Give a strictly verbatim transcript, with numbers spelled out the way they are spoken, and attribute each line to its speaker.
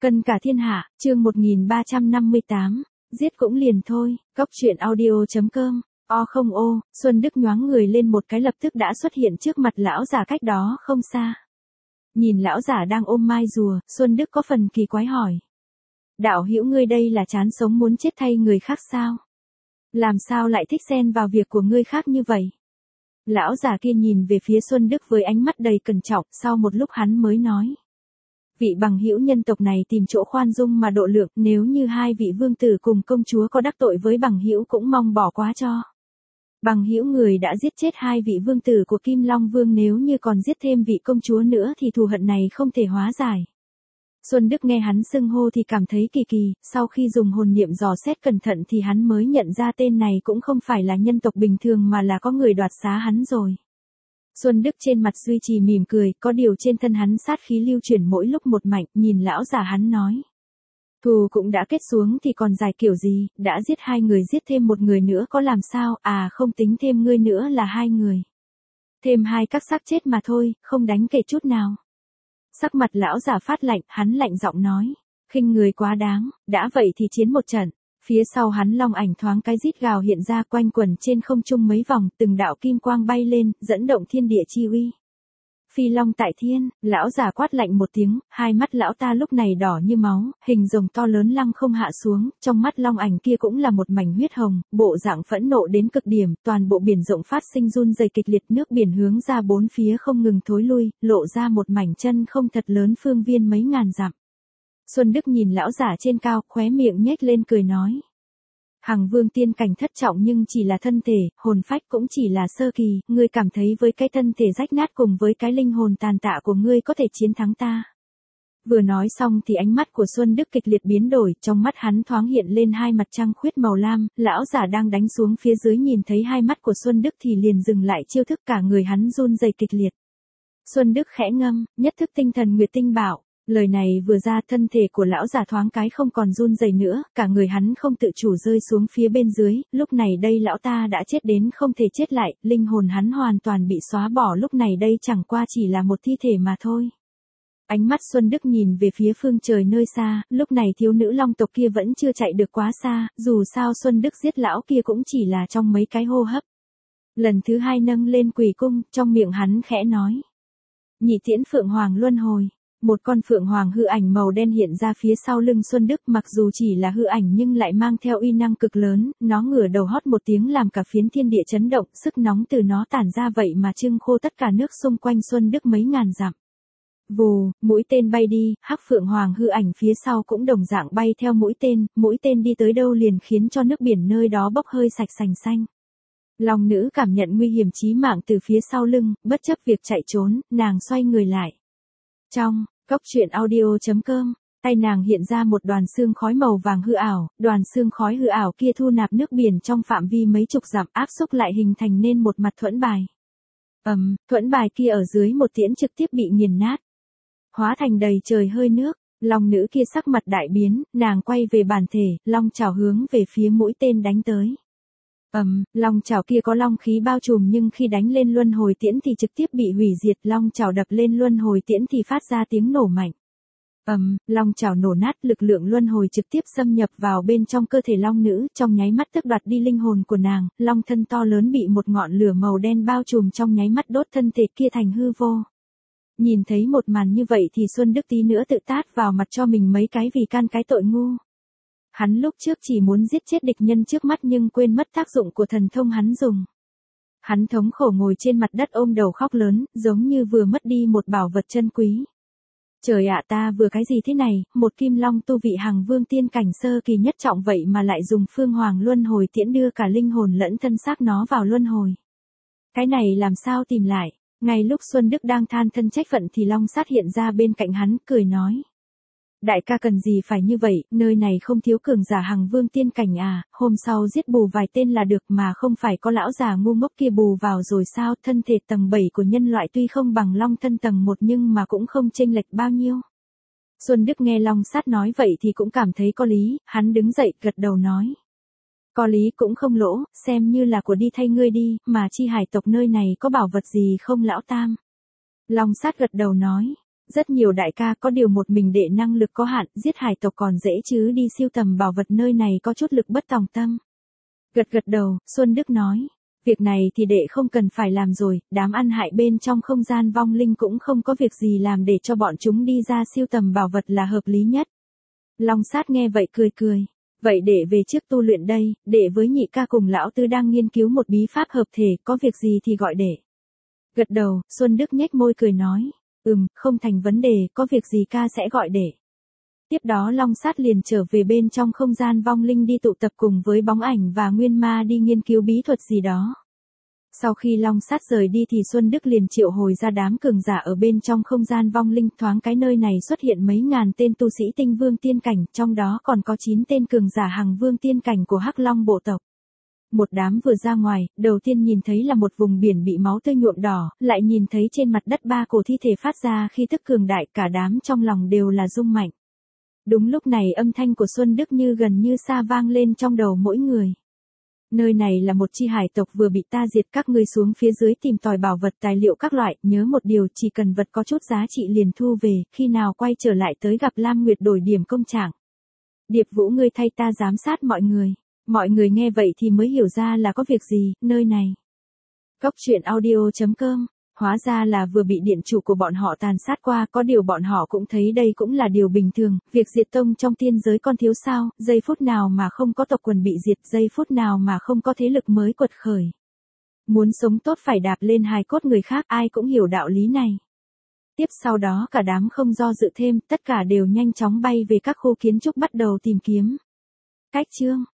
Speaker 1: Cân cả thiên hạ, chương một nghìn ba trăm năm mươi tám, giết cũng liền thôi, cóc truyện audio.com, o không ô, Xuân Đức nhoáng người lên một cái lập tức đã xuất hiện trước mặt lão giả cách đó không xa. Nhìn lão giả đang ôm mai rùa, Xuân Đức có phần kỳ quái hỏi. Đạo hữu ngươi đây là chán sống muốn chết thay người khác sao? Làm sao lại thích xen vào việc của ngươi khác như vậy? Lão giả kia nhìn về phía Xuân Đức với ánh mắt đầy cẩn trọng, sau một lúc hắn mới nói. Vị bằng hữu nhân tộc này tìm chỗ khoan dung mà độ lượng, nếu như hai vị vương tử cùng công chúa có đắc tội với bằng hữu cũng mong bỏ qua cho. Bằng hữu người đã giết chết hai vị vương tử của Kim Long Vương, nếu như còn giết thêm vị công chúa nữa thì thù hận này không thể hóa giải. Xuân Đức nghe hắn xưng hô thì cảm thấy kỳ kỳ, sau khi dùng hồn niệm dò xét cẩn thận thì hắn mới nhận ra tên này cũng không phải là nhân tộc bình thường mà là có người đoạt xá hắn rồi. Xuân Đức trên mặt duy trì mỉm cười, có điều trên thân hắn sát khí lưu chuyển mỗi lúc một mạnh, nhìn lão giả hắn nói. Thù cũng đã kết xuống thì còn dài kiểu gì, đã giết hai người giết thêm một người nữa có làm sao, à không tính thêm ngươi nữa là hai người. Thêm hai các xác chết mà thôi, không đánh kể chút nào. Sắc mặt lão giả phát lạnh, hắn lạnh giọng nói. Khinh người quá đáng, đã vậy thì chiến một trận. Phía sau hắn long ảnh thoáng cái rít gào hiện ra quanh quẩn trên không trung mấy vòng, từng đạo kim quang bay lên, dẫn động thiên địa chi uy. Phi long tại thiên, lão giả quát lạnh một tiếng, hai mắt lão ta lúc này đỏ như máu, hình rồng to lớn lăng không hạ xuống, trong mắt long ảnh kia cũng là một mảnh huyết hồng, bộ dạng phẫn nộ đến cực điểm, toàn bộ biển rộng phát sinh run rẩy kịch liệt, nước biển hướng ra bốn phía không ngừng thối lui, lộ ra một mảnh chân không thật lớn phương viên mấy ngàn dặm. Xuân Đức nhìn lão giả trên cao, khóe miệng nhếch lên cười nói. Hằng vương tiên cảnh thất trọng nhưng chỉ là thân thể, hồn phách cũng chỉ là sơ kỳ, ngươi cảm thấy với cái thân thể rách nát cùng với cái linh hồn tàn tạ của ngươi có thể chiến thắng ta. Vừa nói xong thì ánh mắt của Xuân Đức kịch liệt biến đổi, trong mắt hắn thoáng hiện lên hai mặt trăng khuyết màu lam, lão giả đang đánh xuống phía dưới nhìn thấy hai mắt của Xuân Đức thì liền dừng lại chiêu thức, cả người hắn run rẩy kịch liệt. Xuân Đức khẽ ngâm, nhất thức tinh thần nguyệt tinh bảo. Lời này vừa ra thân thể của lão giả thoáng cái không còn run rẩy nữa, cả người hắn không tự chủ rơi xuống phía bên dưới, lúc này đây lão ta đã chết đến không thể chết lại, linh hồn hắn hoàn toàn bị xóa bỏ, lúc này đây chẳng qua chỉ là một thi thể mà thôi. Ánh mắt Xuân Đức nhìn về phía phương trời nơi xa, lúc này thiếu nữ long tộc kia vẫn chưa chạy được quá xa, dù sao Xuân Đức giết lão kia cũng chỉ là trong mấy cái hô hấp. Lần thứ hai nâng lên quỷ cung, trong miệng hắn khẽ nói. Nhị tiễn phượng hoàng luân hồi. Một con phượng hoàng hư ảnh màu đen hiện ra phía sau lưng Xuân Đức, mặc dù chỉ là hư ảnh nhưng lại mang theo uy năng cực lớn, nó ngửa đầu hót một tiếng làm cả phiến thiên địa chấn động, sức nóng từ nó tản ra vậy mà trưng khô tất cả nước xung quanh Xuân Đức mấy ngàn dặm. Vù, mũi tên bay đi, hắc phượng hoàng hư ảnh phía sau cũng đồng dạng bay theo mũi tên, mũi tên đi tới đâu liền khiến cho nước biển nơi đó bốc hơi sạch sành xanh. Long nữ cảm nhận nguy hiểm chí mạng từ phía sau lưng, bất chấp việc chạy trốn, nàng xoay người lại. Trong cóc truyện audio.com, tay nàng hiện ra một đoàn xương khói màu vàng hư ảo, đoàn xương khói hư ảo kia thu nạp nước biển trong phạm vi mấy chục dặm, áp xúc lại hình thành nên một mặt thuẫn bài. Ầm, um, thuẫn bài kia ở dưới một tiễn trực tiếp bị nghiền nát, hóa thành đầy trời hơi nước. Long nữ kia sắc mặt đại biến, nàng quay về bản thể, long chảo hướng về phía mũi tên đánh tới. Ầm, um, long chảo kia có long khí bao trùm nhưng khi đánh lên luân hồi tiễn thì trực tiếp bị hủy diệt, long chảo đập lên luân hồi tiễn thì phát ra tiếng nổ mạnh. Ầm, um, long chảo nổ nát, lực lượng luân hồi trực tiếp xâm nhập vào bên trong cơ thể long nữ, trong nháy mắt tước đoạt đi linh hồn của nàng, long thân to lớn bị một ngọn lửa màu đen bao trùm trong nháy mắt đốt thân thể kia thành hư vô. Nhìn thấy một màn như vậy thì Xuân Đức tí nữa tự tát vào mặt cho mình mấy cái vì can cái tội ngu. Hắn lúc trước chỉ muốn giết chết địch nhân trước mắt nhưng quên mất tác dụng của thần thông hắn dùng. Hắn thống khổ ngồi trên mặt đất ôm đầu khóc lớn, giống như vừa mất đi một bảo vật chân quý. Trời ạ, ta vừa cái gì thế này, một kim long tu vị hằng vương tiên cảnh sơ kỳ nhất trọng vậy mà lại dùng phương hoàng luân hồi tiễn đưa cả linh hồn lẫn thân xác nó vào luân hồi. Cái này làm sao tìm lại? Ngay lúc Xuân Đức đang than thân trách phận thì long sát hiện ra bên cạnh hắn, cười nói. Đại ca cần gì phải như vậy, nơi này không thiếu cường giả hằng vương tiên cảnh à, hôm sau giết bù vài tên là được mà không phải có lão già ngu ngốc kia bù vào rồi sao, thân thể tầng bảy của nhân loại tuy không bằng long thân tầng một nhưng mà cũng không chênh lệch bao nhiêu. Xuân Đức nghe long sát nói vậy thì cũng cảm thấy có lý, hắn đứng dậy gật đầu nói. Có lý cũng không lỗ, xem như là của đi thay ngươi đi, mà chi hải tộc nơi này có bảo vật gì không lão tam? Long sát gật đầu nói. Rất nhiều đại ca có điều một mình đệ năng lực có hạn, giết hải tộc còn dễ chứ đi siêu tầm bảo vật nơi này có chút lực bất tòng tâm. Gật gật đầu, Xuân Đức nói. Việc này thì đệ không cần phải làm rồi, đám ăn hại bên trong không gian vong linh cũng không có việc gì làm để cho bọn chúng đi ra siêu tầm bảo vật là hợp lý nhất. Long Sát nghe vậy cười cười. Vậy đệ về trước tu luyện đây, đệ với nhị ca cùng lão tứ đang nghiên cứu một bí pháp hợp thể, có việc gì thì gọi đệ. Gật đầu, Xuân Đức nhếch môi cười nói. Ừm, không thành vấn đề, có việc gì ca sẽ gọi đệ. Tiếp đó Long Sát liền trở về bên trong không gian vong linh đi tụ tập cùng với Bóng Ảnh và Nguyên Ma đi nghiên cứu bí thuật gì đó. Sau khi Long Sát rời đi thì Xuân Đức liền triệu hồi ra đám cường giả ở bên trong không gian vong linh, thoáng cái nơi này xuất hiện mấy ngàn tên tu sĩ tinh vương tiên cảnh, trong đó còn có chín tên cường giả hằng vương tiên cảnh của Hắc Long bộ tộc. Một đám vừa ra ngoài, đầu tiên nhìn thấy là một vùng biển bị máu tươi nhuộm đỏ, lại nhìn thấy trên mặt đất ba cổ thi thể phát ra khí tức cường đại, cả đám trong lòng đều là rung mạnh. Đúng lúc này âm thanh của Xuân Đức như gần như xa vang lên trong đầu mỗi người. Nơi này là một chi hải tộc vừa bị ta diệt, các ngươi xuống phía dưới tìm tòi bảo vật tài liệu các loại, nhớ một điều, chỉ cần vật có chút giá trị liền thu về, khi nào quay trở lại tới gặp Lam Nguyệt đổi điểm công trạng. Điệp Vũ ngươi thay ta giám sát mọi người. Mọi người nghe vậy thì mới hiểu ra là có việc gì, nơi này. Cốc truyện audio chấm com, hóa ra là vừa bị điện chủ của bọn họ tàn sát qua, có điều bọn họ cũng thấy đây cũng là điều bình thường, việc diệt tông trong tiên giới còn thiếu sao, giây phút nào mà không có tộc quần bị diệt, giây phút nào mà không có thế lực mới quật khởi. Muốn sống tốt phải đạp lên hài cốt người khác, ai cũng hiểu đạo lý này. Tiếp sau đó cả đám không do dự thêm, tất cả đều nhanh chóng bay về các khu kiến trúc bắt đầu tìm kiếm. Cách chương